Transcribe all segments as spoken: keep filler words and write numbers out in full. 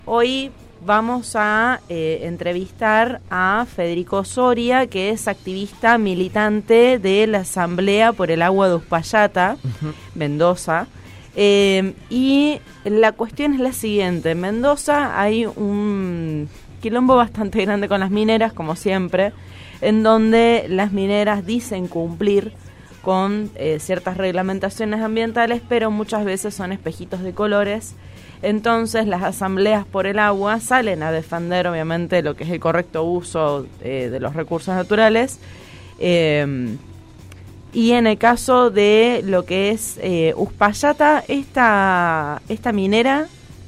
Hoy vamos a eh, entrevistar a Federico Soria, que es activista militante de la Asamblea por el Agua de Uspallata, uh-huh. Mendoza. Eh, y la cuestión es la siguiente: en Mendoza hay un quilombo bastante grande con las mineras, como siempre, en donde las mineras dicen cumplir con eh, ciertas reglamentaciones ambientales, pero muchas veces son espejitos de colores. Entonces las asambleas por el agua salen a defender obviamente lo que es el correcto uso eh, de los recursos naturales, eh, y en el caso de lo que es eh, Uspallata, esta, esta minera...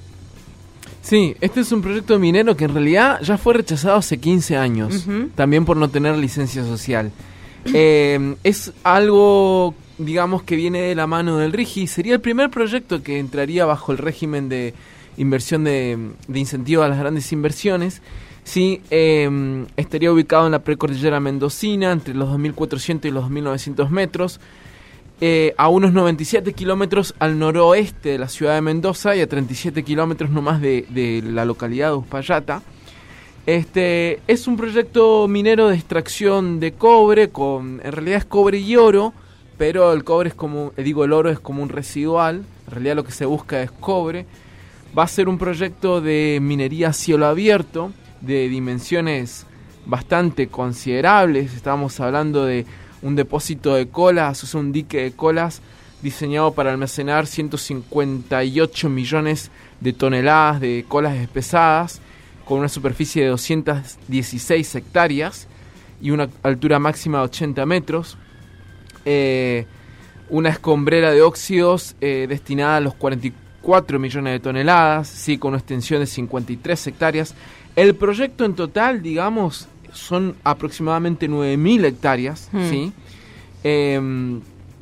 Sí, este es un proyecto minero que en realidad ya fue rechazado hace quince años, uh-huh. también por no tener licencia social. Eh, es algo, digamos, que viene de la mano del RIGI. Sería el primer proyecto que entraría bajo el régimen de inversión de, de incentivo a las grandes inversiones. Sí, eh, estaría ubicado en la precordillera mendocina, entre los dos mil cuatrocientos y los dos mil novecientos metros, eh, a unos noventa y siete kilómetros al noroeste de la ciudad de Mendoza y a treinta y siete kilómetros nomás de, de la localidad de Uspallata. Este es un proyecto minero de extracción de cobre, con en realidad es cobre y oro, pero el cobre es como, digo, el oro es como un residual. En realidad lo que se busca es cobre. Va a ser un proyecto de minería a cielo abierto, de dimensiones bastante considerables. Estamos hablando de un depósito de colas, o sea, un dique de colas diseñado para almacenar ciento cincuenta y ocho millones de toneladas de colas pesadas, con una superficie de doscientas dieciséis hectáreas y una altura máxima de ochenta metros. Eh, una escombrera de óxidos eh, destinada a los cuarenta y cuatro millones de toneladas, sí, con una extensión de cincuenta y tres hectáreas. El proyecto en total, digamos, son aproximadamente nueve mil hectáreas, hmm. ¿sí? Eh,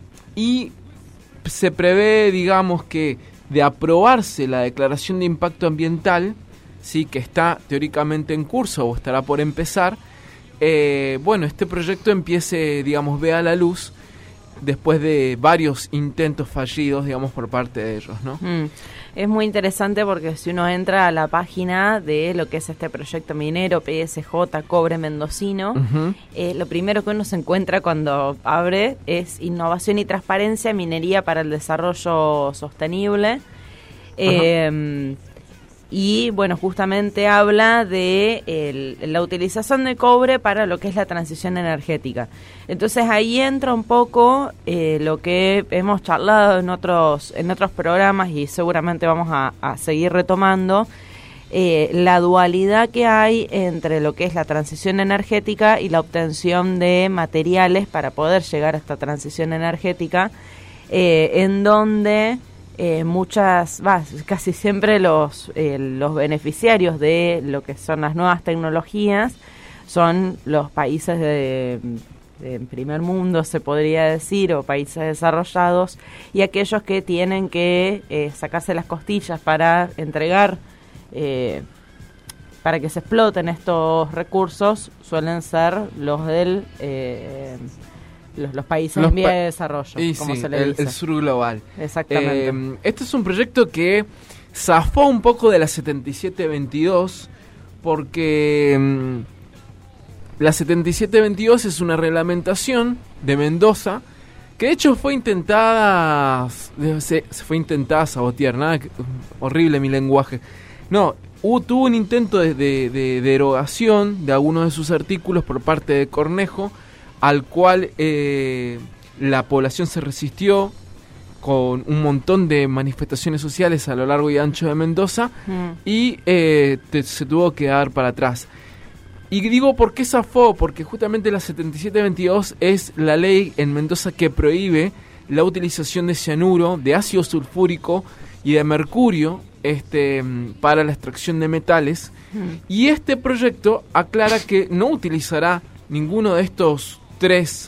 y se prevé, digamos, que de aprobarse la declaración de impacto ambiental, sí, que está teóricamente en curso o estará por empezar, eh, bueno, este proyecto empiece, digamos, vea la luz después de varios intentos fallidos, digamos, por parte de ellos, ¿no? Mm. Es muy interesante porque si uno entra a la página de lo que es este proyecto minero, P S J, Cobre Mendocino, uh-huh. eh, lo primero que uno se encuentra cuando abre es innovación y transparencia, minería para el desarrollo sostenible. Uh-huh. Eh, Y bueno, justamente habla de el, la utilización de cobre para lo que es la transición energética. Entonces ahí entra un poco eh, lo que hemos charlado en otros en otros programas y seguramente vamos a, a seguir retomando, eh, la dualidad que hay entre lo que es la transición energética y la obtención de materiales para poder llegar a esta transición energética, eh, en donde... Eh, muchas, bah, casi siempre los, eh, los beneficiarios de lo que son las nuevas tecnologías son los países de, de primer mundo, se podría decir, o países desarrollados, y aquellos que tienen que eh, sacarse las costillas para entregar, eh, para que se exploten estos recursos, suelen ser los del... Eh, Los, los países los en vía pa- de desarrollo, y como sí, se le el, dice. el sur global. Exactamente. Eh, este es un proyecto que zafó un poco de la setenta y siete veintidós, porque um, la setenta y siete veintidós es una reglamentación de Mendoza que de hecho fue intentada, se, se fue intentada sabotear, nada, que, horrible mi lenguaje. No, hubo, tuvo un intento de, de, de derogación de algunos de sus artículos por parte de Cornejo, al cual eh, la población se resistió con un montón de manifestaciones sociales a lo largo y ancho de Mendoza, mm. y eh, te, se tuvo que dar para atrás. Y digo, ¿por qué zafó? Porque justamente la setenta y siete veintidós es la ley en Mendoza que prohíbe la utilización de cianuro, de ácido sulfúrico y de mercurio este, para la extracción de metales. Mm. Y este proyecto aclara que no utilizará ninguno de estos tres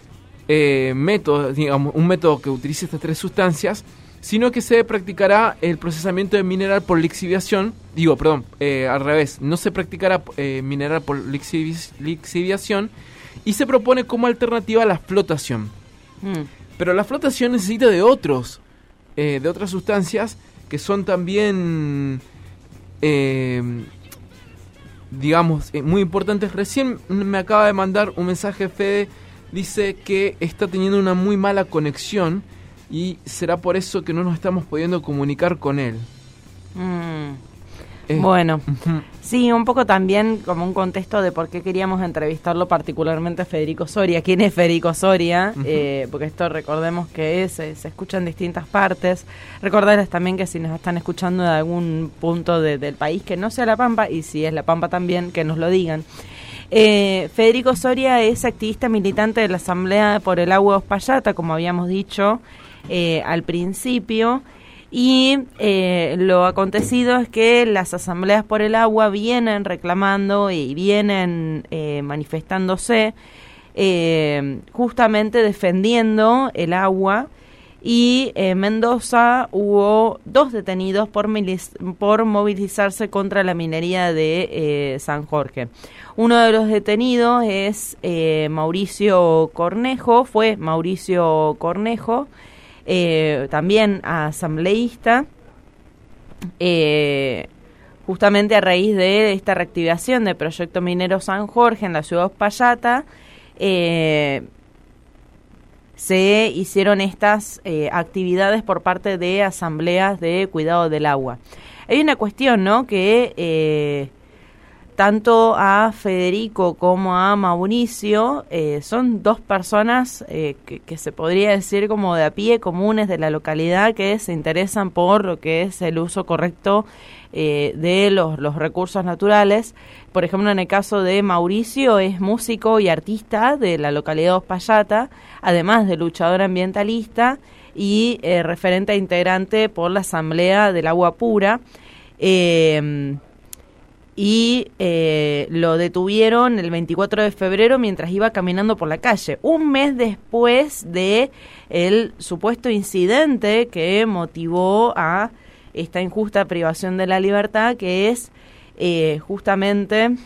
eh, métodos, digamos, un método que utilice estas tres sustancias, sino que se practicará el procesamiento de mineral por lixiviación, digo, perdón, eh, al revés, no se practicará eh, mineral por lixivi- lixiviación, y se propone como alternativa la flotación. Mm. Pero la flotación necesita de otros, eh, de otras sustancias que son también eh, digamos, eh, muy importantes. Recién me acaba de mandar un mensaje Fede, dice que está teniendo una muy mala conexión y será por eso que no nos estamos pudiendo comunicar con él. Mm. Eh, Bueno, uh-huh. sí, un poco también como un contexto de por qué queríamos entrevistarlo particularmente a Federico Soria. ¿Quién es Federico Soria? Uh-huh. Eh, porque esto recordemos que es, se, se escucha en distintas partes. Recordarles también que si nos están escuchando de algún punto de, del país que no sea La Pampa, y si es La Pampa también, que nos lo digan. Eh, Federico Soria es activista militante de la Asamblea por el Agua de Uspallata, como habíamos dicho eh, al principio. Y eh, lo acontecido es que las asambleas por el agua vienen reclamando y vienen eh, manifestándose eh, justamente defendiendo el agua. Y en Mendoza hubo dos detenidos por, miliz- por movilizarse contra la minería de eh, San Jorge. Uno de los detenidos es eh, Mauricio Cornejo, fue Mauricio Cornejo, Eh, también asambleísta, eh, justamente a raíz de esta reactivación del proyecto minero San Jorge en la ciudad de Uspallata, eh, se hicieron estas eh, actividades por parte de asambleas de cuidado del agua. Hay una cuestión, ¿no?, que eh, tanto a Federico como a Mauricio eh, son dos personas eh, que, que se podría decir como de a pie, comunes de la localidad, que se interesan por lo que es el uso correcto eh, de los, los recursos naturales. Por ejemplo, en el caso de Mauricio, es músico y artista de la localidad de Uspallata, además de luchador ambientalista y eh, referente e integrante por la Asamblea del Agua Pura. Eh, y eh, lo detuvieron el veinticuatro de febrero mientras iba caminando por la calle, un mes después de el supuesto incidente que motivó a esta injusta privación de la libertad, que es eh, justamente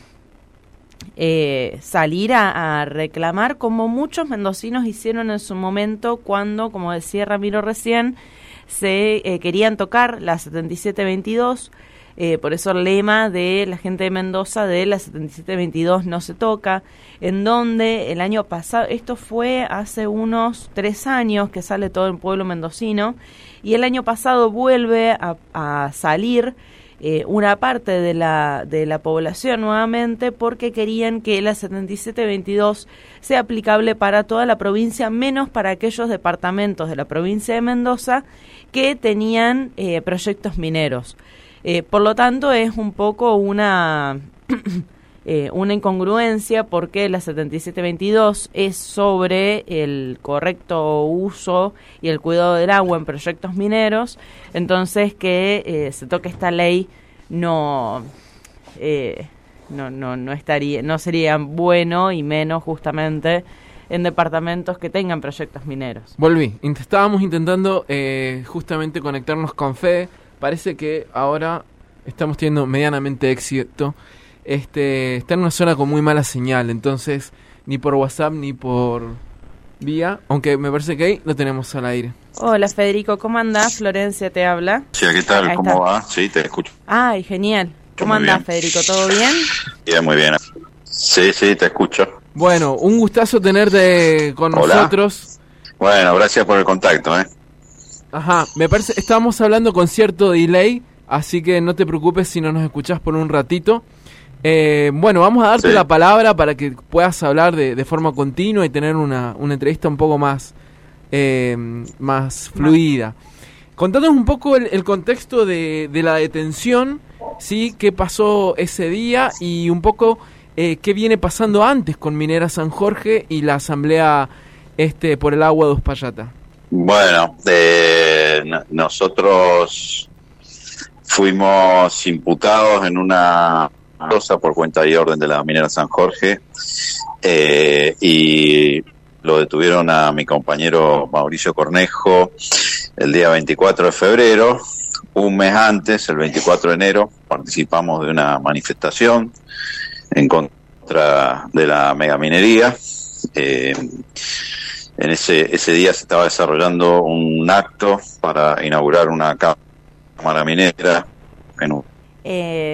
eh, salir a, a reclamar, como muchos mendocinos hicieron en su momento cuando, como decía Ramiro recién, se eh, querían tocar la setenta y siete veintidós. Eh, por eso el lema de la gente de Mendoza de la setenta y siete veintidós no se toca, en donde el año pasado, esto fue hace unos tres años que sale todo el pueblo mendocino, y el año pasado vuelve a, a salir eh, una parte de la, de la población nuevamente, porque querían que la setenta y siete veintidós sea aplicable para toda la provincia, menos para aquellos departamentos de la provincia de Mendoza que tenían eh, proyectos mineros. Eh, por lo tanto, es un poco una eh, una incongruencia, porque la setenta y siete veintidós es sobre el correcto uso y el cuidado del agua en proyectos mineros. Entonces, que eh, se toque esta ley no, eh, no no no estaría no sería bueno, y menos justamente en departamentos que tengan proyectos mineros. Volví. Estábamos intentando eh, justamente conectarnos con Fede. Parece que ahora estamos teniendo medianamente éxito. Este, está en una zona con muy mala señal, entonces ni por WhatsApp ni por vía, aunque me parece que ahí lo tenemos al aire. Hola Federico, ¿cómo andás? Florencia te habla. Sí, ¿qué tal? Ahí ¿Cómo está. va? Sí, te escucho. Ay, genial. ¿Cómo Muy andás, bien. Federico? ¿Todo bien? Bien, muy bien. Sí, sí, te escucho. Bueno, un gustazo tenerte con Hola. nosotros. Bueno, gracias por el contacto, ¿eh? Ajá, me parece, estábamos hablando con cierto delay, así que no te preocupes si no nos escuchás por un ratito. Eh, bueno, vamos a darte Sí. la palabra para que puedas hablar de, de forma continua y tener una, una entrevista un poco más, eh, más fluida. Contanos un poco el, el contexto de, de la detención, ¿sí? ¿Qué pasó ese día? Y un poco eh, qué viene pasando antes con Minera San Jorge y la asamblea este por el agua de Uspallata. Bueno, eh, n- nosotros fuimos imputados en una cosa por cuenta y orden de la minera San Jorge, eh, y lo detuvieron a mi compañero Mauricio Cornejo el día veinticuatro de febrero. Un mes antes, el veinticuatro de enero, participamos de una manifestación en contra de la megaminería. Eh, En ese ese día se estaba desarrollando un acto para inaugurar una cámara minera en Eh...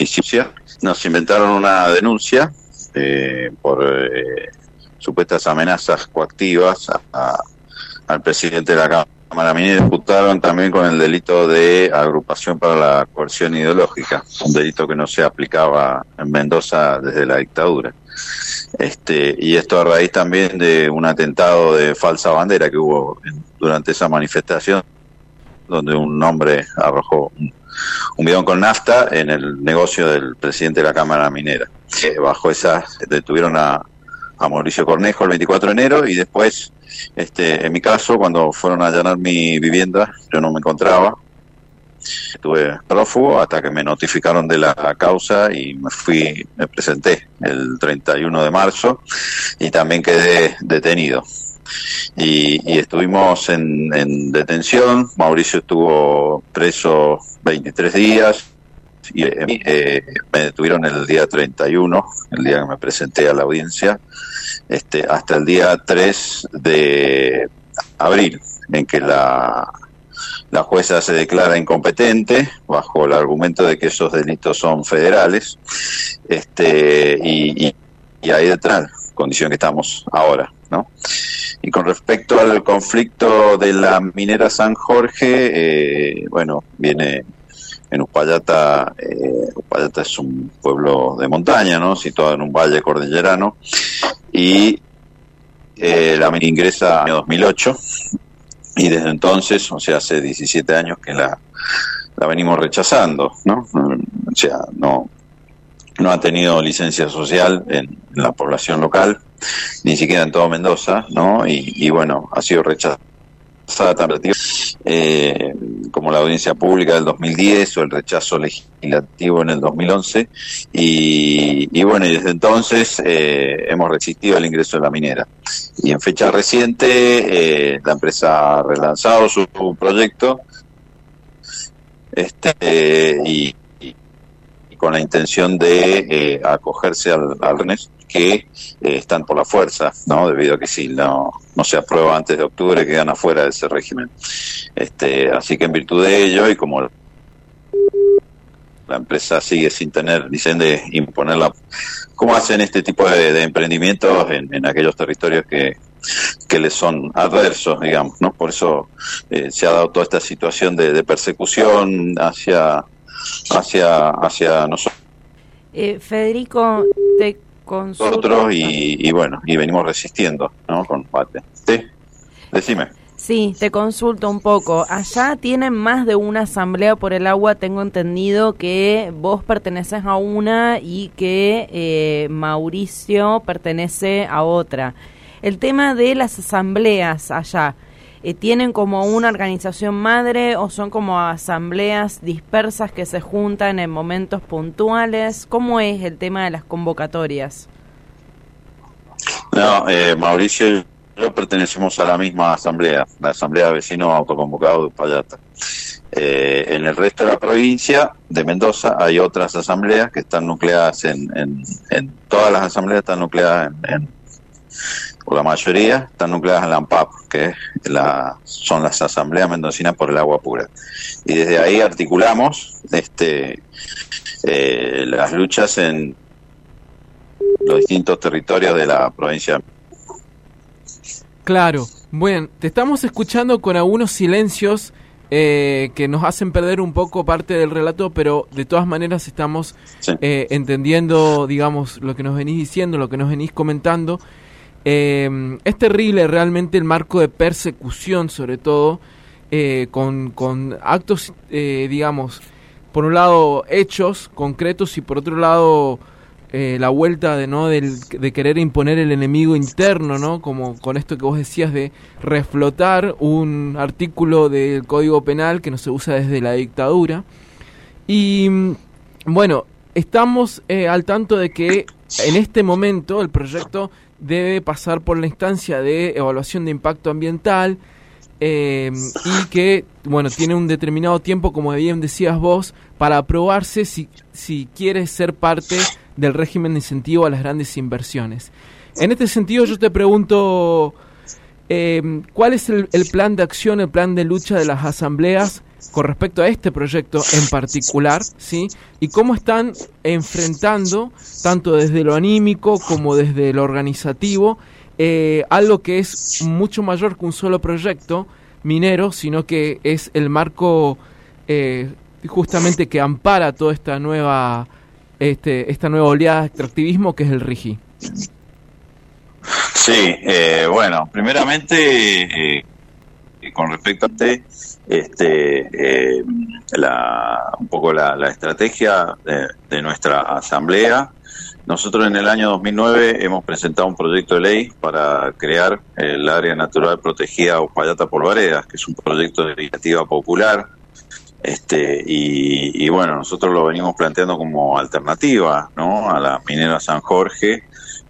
Nos inventaron una denuncia eh, por eh, supuestas amenazas coactivas a, a, al presidente de la Cámara Minera. Imputaron también con el delito de agrupación para la coerción ideológica, un delito que no se aplicaba en Mendoza desde la dictadura. Este, y esto a raíz también de un atentado de falsa bandera que hubo en, durante esa manifestación, donde un hombre arrojó un, un bidón con nafta en el negocio del presidente de la Cámara Minera. Eh, bajo esa detuvieron a, a Mauricio Cornejo el veinticuatro de enero y después, este, en mi caso, cuando fueron a allanar mi vivienda, yo no me encontraba. Estuve prófugo hasta que me notificaron de la causa y me fui, me presenté el treinta y uno de marzo y también quedé detenido. Y, y estuvimos en, en detención. Mauricio estuvo preso veintitrés días y eh, me detuvieron el día treinta y uno, el día que me presenté a la audiencia, este, hasta el día tres de abril, en que la La jueza se declara incompetente bajo el argumento de que esos delitos son federales, este, y, y, y ahí detrás, condición que estamos ahora, ¿no? Y con respecto al conflicto de la minera San Jorge, eh, bueno, viene en Uspallata. eh, Uspallata es un pueblo de montaña, ¿no? Situado en un valle cordillerano, y eh, la minera ingresa en el año dos mil ocho. Y desde entonces, o sea, hace diecisiete años que la, la venimos rechazando, ¿no? O sea, no, no ha tenido licencia social en, en la población local, ni siquiera en todo Mendoza, ¿no? Y, y bueno, ha sido rechazada también, eh, como la audiencia pública del dos mil diez o el rechazo legislativo en el dos mil once. Y, y bueno, y desde entonces eh, hemos resistido el ingreso de la minera. Y en fecha reciente, eh, la empresa ha relanzado su, su proyecto este eh, y, y, y con la intención de eh, acogerse al, al R N E S, que eh, están por la fuerza, ¿no? Debido a que si no, no se aprueba antes de octubre, quedan afuera de ese régimen. Este, así que en virtud de ello, y como la empresa sigue sin tener, dicen, de imponerla, ¿cómo hacen este tipo de, de emprendimientos en, en aquellos territorios que, que les son adversos, digamos, ¿no? Por eso eh, se ha dado toda esta situación de, de persecución hacia, hacia, hacia nosotros. Eh, Federico, te consulto. Nosotros y, y bueno, y venimos resistiendo, ¿no? Con combate. Sí, decime. Sí, te consulto un poco. Allá tienen más de una asamblea por el agua. Tengo entendido que vos perteneces a una y que eh, Mauricio pertenece a otra. El tema de las asambleas allá, eh, ¿tienen como una organización madre o son como asambleas dispersas que se juntan en momentos puntuales? ¿Cómo es el tema de las convocatorias? No, eh, Mauricio y yo pertenecemos a la misma asamblea, la Asamblea de Vecinos Autoconvocados de Uspallata. Eh, en el resto de la provincia de Mendoza hay otras asambleas que están nucleadas en, en, en todas las asambleas están nucleadas en, en o la mayoría están nucleadas en la AMPAP, que es la, son las asambleas mendocinas por el agua pura. Y desde ahí articulamos este eh, las luchas en los distintos territorios de la provincia. Claro, bueno, te estamos escuchando con algunos silencios eh, que nos hacen perder un poco parte del relato, pero de todas maneras estamos sí. eh, entendiendo, digamos, lo que nos venís diciendo, lo que nos venís comentando. Eh, es terrible realmente el marco de persecución, sobre todo, eh, con, con actos, eh, digamos, por un lado hechos concretos y por otro lado eh, la vuelta de no del, de querer imponer el enemigo interno, ¿no? Como con esto que vos decías de reflotar un artículo del Código Penal que no se usa desde la dictadura. Y bueno, estamos eh, al tanto de que en este momento el proyecto debe pasar por la instancia de evaluación de impacto ambiental eh, y que, bueno, tiene un determinado tiempo, como bien decías vos, para aprobarse si, si quiere ser parte del régimen de incentivo a las grandes inversiones. En este sentido yo te pregunto, eh, ¿cuál es el, el plan de acción, el plan de lucha de las asambleas con respecto a este proyecto en particular, ¿sí? Y cómo están enfrentando, tanto desde lo anímico como desde lo organizativo, eh, algo que es mucho mayor que un solo proyecto minero, sino que es el marco eh, justamente que ampara toda esta nueva este esta nueva oleada de extractivismo, que es el RIGI. Sí, eh, bueno, primeramente, eh, con respecto a este, este eh, la, un poco la, la estrategia de, de nuestra asamblea. Nosotros en el año dos mil nueve hemos presentado un proyecto de ley para crear el área natural protegida Uspallata Polvaredas, que es un proyecto de iniciativa popular. Este, y, y bueno, nosotros lo venimos planteando como alternativa, ¿no?, a la minera San Jorge,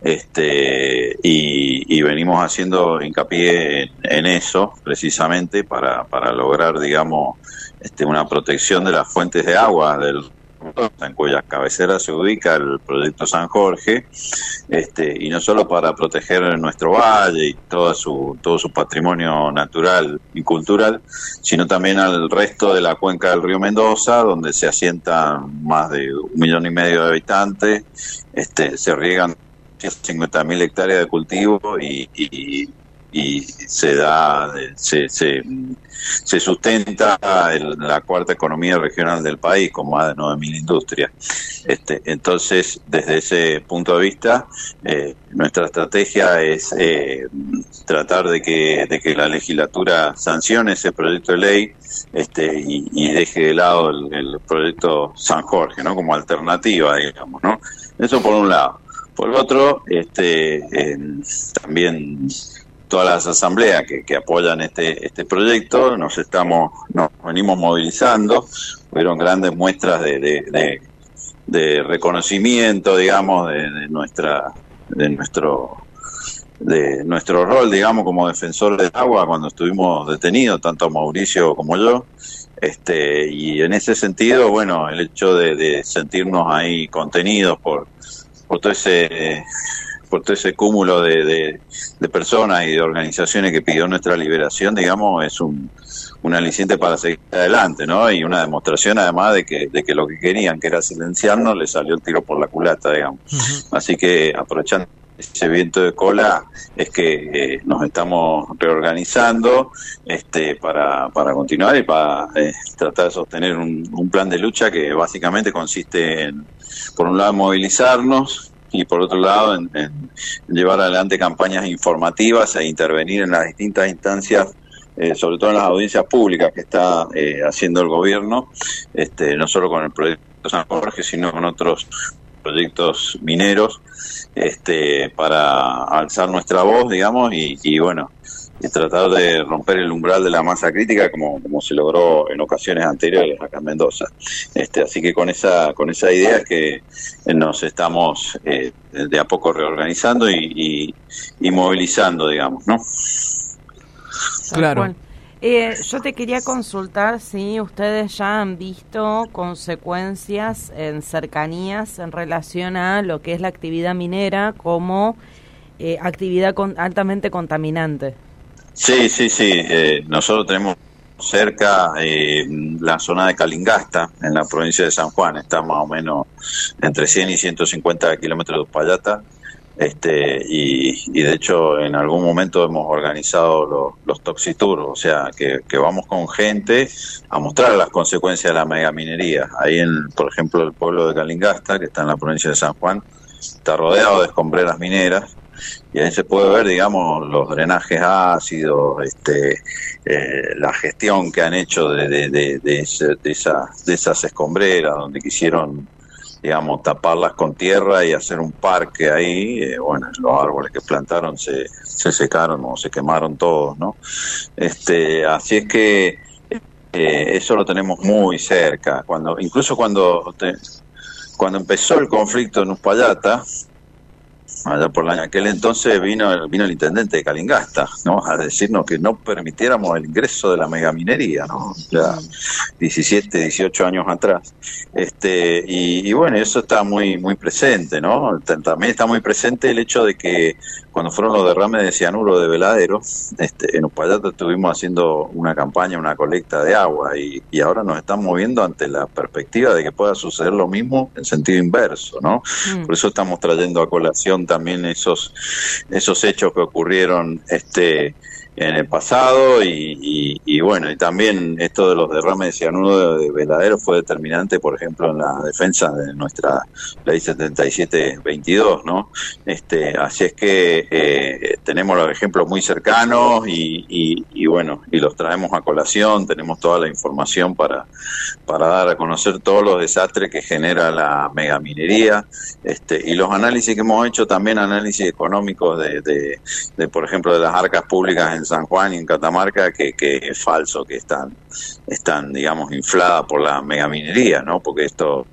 este, y, y venimos haciendo hincapié en, en eso, precisamente para, para lograr, digamos, este, una protección de las fuentes de agua del en cuyas cabeceras se ubica el proyecto San Jorge, este, y no solo para proteger nuestro valle y todo su todo su patrimonio natural y cultural, sino también al resto de la cuenca del río Mendoza, donde se asientan más de un millón y medio de habitantes, este, se riegan cincuenta mil hectáreas de cultivo y, y y se da se se, se sustenta el, la cuarta economía regional del país con más de nueve mil industrias. Este, entonces, desde ese punto de vista, eh, nuestra estrategia es eh, tratar de que de que la legislatura sancione ese proyecto de ley, este, y, y deje de lado el, el proyecto San Jorge, ¿no?, como alternativa, digamos, ¿no? Eso por un lado. Por el otro, este, eh, también todas las asambleas que, que apoyan este este proyecto, nos estamos nos venimos movilizando. Fueron grandes muestras de, de, de, de reconocimiento, digamos, de, de nuestra de nuestro de nuestro rol, digamos, como defensor del agua cuando estuvimos detenidos, tanto Mauricio como yo. Este, y en ese sentido, bueno, el hecho de, de sentirnos ahí contenidos por por todo ese por todo ese cúmulo de, de, de personas y de organizaciones que pidió nuestra liberación, digamos, es un, un aliciente para seguir adelante, ¿no? Y una demostración, además, de que de que lo que querían, que era silenciarnos, le salió el tiro por la culata, digamos. Uh-huh. Así que, aprovechando ese viento de cola, es que eh, nos estamos reorganizando este, para, para continuar y para eh, tratar de sostener un, un plan de lucha que básicamente consiste en, por un lado, movilizarnos, y por otro lado en, en llevar adelante campañas informativas e intervenir en las distintas instancias, eh, sobre todo en las audiencias públicas que está eh, haciendo el gobierno, este, no solo con el proyecto San Jorge, sino con otros proyectos mineros, este, para alzar nuestra voz, digamos, y, y bueno, y tratar de romper el umbral de la masa crítica como, como se logró en ocasiones anteriores acá en Mendoza. Este, así que con esa con esa idea es que nos estamos eh, de a poco reorganizando y, y, y movilizando, digamos, ¿no? Claro. Eh, yo te quería consultar si ustedes ya han visto consecuencias en cercanías en relación a lo que es la actividad minera como eh, actividad con, altamente contaminante. Sí, sí, sí. Eh, nosotros tenemos cerca eh, la zona de Calingasta, en la provincia de San Juan. Está más o menos entre cien y ciento cincuenta kilómetros de Uspallata. Este, y, y de hecho en algún momento hemos organizado los, los Toxitours, o sea que, que vamos con gente a mostrar las consecuencias de la megaminería. Ahí, en, por ejemplo, el pueblo de Calingasta, que está en la provincia de San Juan, está rodeado de escombreras mineras, y ahí se puede ver, digamos, los drenajes ácidos, este, eh, la gestión que han hecho de, de, de, de, ese, de, esa, de esas escombreras, donde quisieron, digamos, taparlas con tierra y hacer un parque ahí. Eh, bueno, los árboles que plantaron se, se secaron o se quemaron todos, ¿no? Este, así es que eh, eso lo tenemos muy cerca. Cuando, incluso cuando, te, cuando empezó el conflicto en Uspallata, allá por el año aquel entonces vino, vino el intendente de Calingasta, ¿no? A decirnos que no permitiéramos el ingreso de la megaminería, ¿no? Ya diecisiete, dieciocho años atrás. Este, y, y bueno, eso está muy, muy presente, ¿no? También está muy presente el hecho de que cuando fueron los derrames de cianuro de Veladero, este, en Uspallata estuvimos haciendo una campaña, una colecta de agua, y, y ahora nos estamos moviendo ante la perspectiva de que pueda suceder lo mismo en sentido inverso, ¿no? Mm. Por eso estamos trayendo a colación también esos, esos hechos que ocurrieron este en el pasado y, y, y bueno, y también esto de los derrames de cianuro de Veladero fue determinante, por ejemplo, en la defensa de nuestra ley setenta y siete veintidós, ¿no? Este, así es que eh, tenemos los ejemplos muy cercanos y, y, y bueno, y los traemos a colación, tenemos toda la información para, para dar a conocer todos los desastres que genera la megaminería, este, y los análisis que hemos hecho, también análisis económicos de, de, de por ejemplo, de las arcas públicas en San Juan y en Catamarca, que, que es falso, que están, están, digamos, infladas por la megaminería, ¿no? Porque esto,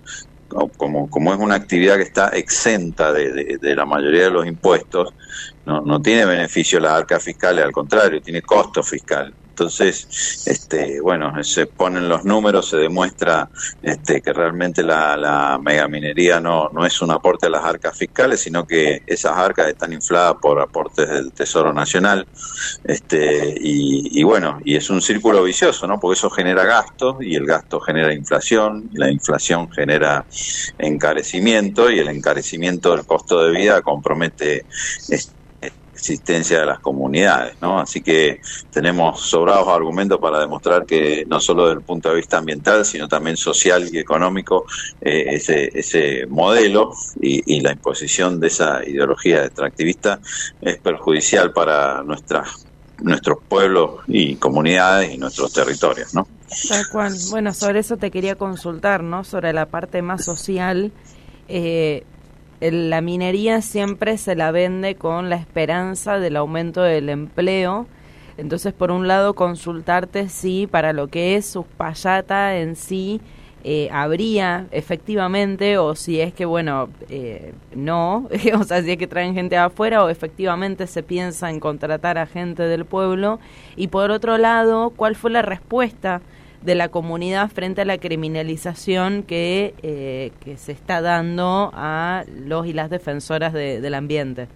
como, como es una actividad que está exenta de, de, de la mayoría de los impuestos, no, no tiene beneficio las arcas fiscales, al contrario, tiene costo fiscal. Entonces, este, bueno, se ponen los números, se demuestra este, que realmente la, la megaminería no, no es un aporte a las arcas fiscales, sino que esas arcas están infladas por aportes del Tesoro Nacional, este, y, y bueno, y es un círculo vicioso, ¿no? Porque eso genera gastos, y el gasto genera inflación, y la inflación genera encarecimiento, y el encarecimiento del costo de vida compromete este, existencia de las comunidades, ¿no? Así que tenemos sobrados argumentos para demostrar que no solo desde el punto de vista ambiental, sino también social y económico, eh, ese, ese modelo y, y la imposición de esa ideología extractivista es perjudicial para nuestras, nuestros pueblos y comunidades y nuestros territorios, ¿no? Tal cual. Bueno, sobre eso te quería consultar, ¿no? Sobre la parte más social. Eh, La minería siempre se la vende con la esperanza del aumento del empleo. Entonces, por un lado, consultarte si para lo que es Uspallata en sí eh, habría efectivamente, o si es que, bueno, eh, no, o sea, si es que traen gente de afuera o efectivamente se piensa en contratar a gente del pueblo. Y por otro lado, ¿cuál fue la respuesta de la comunidad frente a la criminalización que, eh, que se está dando a los y las defensoras de, del ambiente?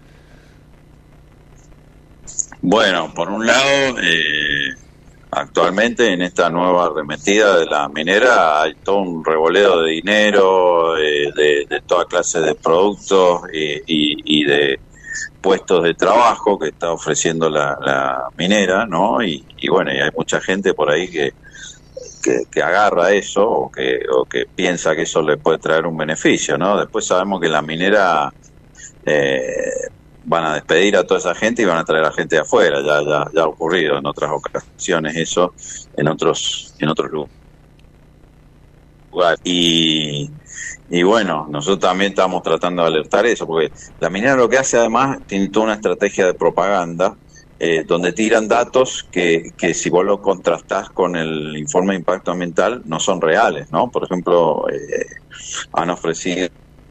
Bueno, por un lado, eh, actualmente en esta nueva arremetida de la minera hay todo un revoleo de dinero, eh, de, de toda clase de productos y, y, y de puestos de trabajo que está ofreciendo la, la minera, ¿no? Y, y bueno, y hay mucha gente por ahí que Que, que agarra eso o que, o que piensa que eso le puede traer un beneficio, ¿no? Después sabemos que la minera eh, van a despedir a toda esa gente y van a traer a gente de afuera, ya, ya, ya ha ocurrido en otras ocasiones eso, en otros, en otros lugares. Y, y bueno, nosotros también estamos tratando de alertar eso, porque la minera lo que hace además tiene toda una estrategia de propaganda, Eh, donde tiran datos que, que si vos lo contrastás con el informe de impacto ambiental no son reales, ¿no? Por ejemplo, eh, han ofrecido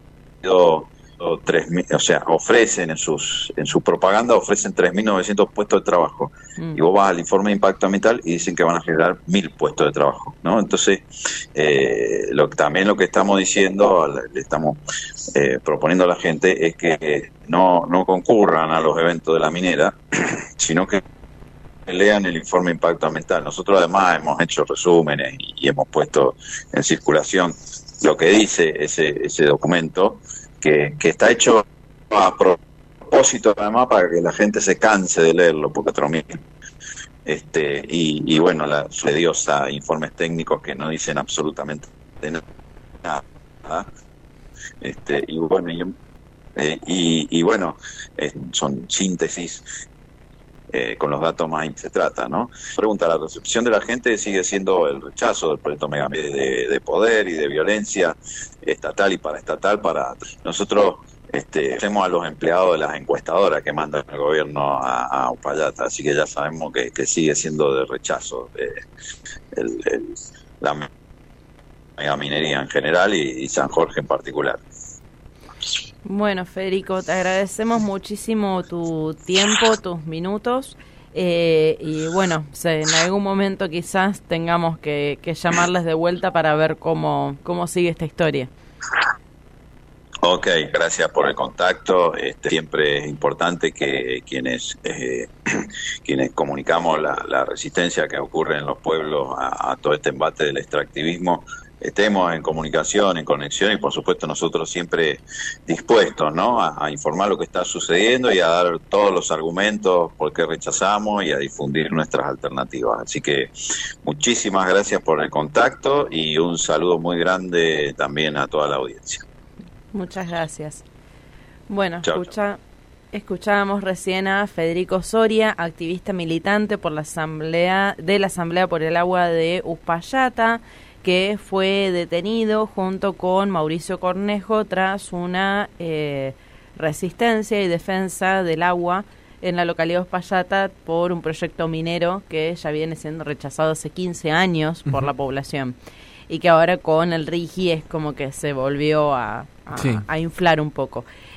tres mil, o sea, ofrecen en sus en su propaganda ofrecen tres mil novecientos puestos de trabajo, mm. y vos vas al informe de impacto ambiental y dicen que van a generar mil puestos de trabajo, ¿no? Entonces, eh, lo también lo que estamos diciendo, le estamos eh, proponiendo a la gente es que no no concurran a los eventos de la minera, sino que lean el informe de impacto ambiental. Nosotros además hemos hecho resúmenes y, y hemos puesto en circulación lo que dice ese ese documento, que, que está hecho a propósito además para que la gente se canse de leerlo, porque otro mismo. Este, y, y bueno, la sucedió a informes técnicos que no dicen absolutamente nada. Este, y bueno, y, eh, y, y bueno eh, son síntesis eh, con los datos más se trata, ¿no? Pregunta, la recepción de la gente sigue siendo el rechazo del proyecto Megaminería de, de poder y de violencia estatal y paraestatal. Para nosotros este, hacemos a los empleados de las encuestadoras que mandan el gobierno a, a Uspallata, así que ya sabemos que, que sigue siendo de rechazo eh, el, el, la megaminería en general y, y San Jorge en particular. Bueno, Federico, te agradecemos muchísimo tu tiempo, tus minutos. Eh, y bueno, se, en algún momento quizás tengamos que, que llamarles de vuelta para ver cómo, cómo sigue esta historia. Ok, gracias por el contacto. Este, siempre es importante que quienes eh, quienes comunicamos la, la resistencia que ocurre en los pueblos a, a todo este embate del extractivismo estemos en comunicación, en conexión y por supuesto nosotros siempre dispuestos, ¿no?, a, a informar lo que está sucediendo y a dar todos los argumentos por qué rechazamos y a difundir nuestras alternativas. Así que muchísimas gracias por el contacto y un saludo muy grande también a toda la audiencia. Muchas gracias. Bueno, Chau, escucha, chau. escuchábamos recién a Federico Soria, activista militante por la asamblea de la Asamblea por el Agua de Uspallata, que fue detenido junto con Mauricio Cornejo tras una eh, resistencia y defensa del agua en la localidad de Uspallata por un proyecto minero que ya viene siendo rechazado hace quince años por uh-huh. la población y que ahora con el RIGI es como que se volvió a, a, sí. a inflar un poco.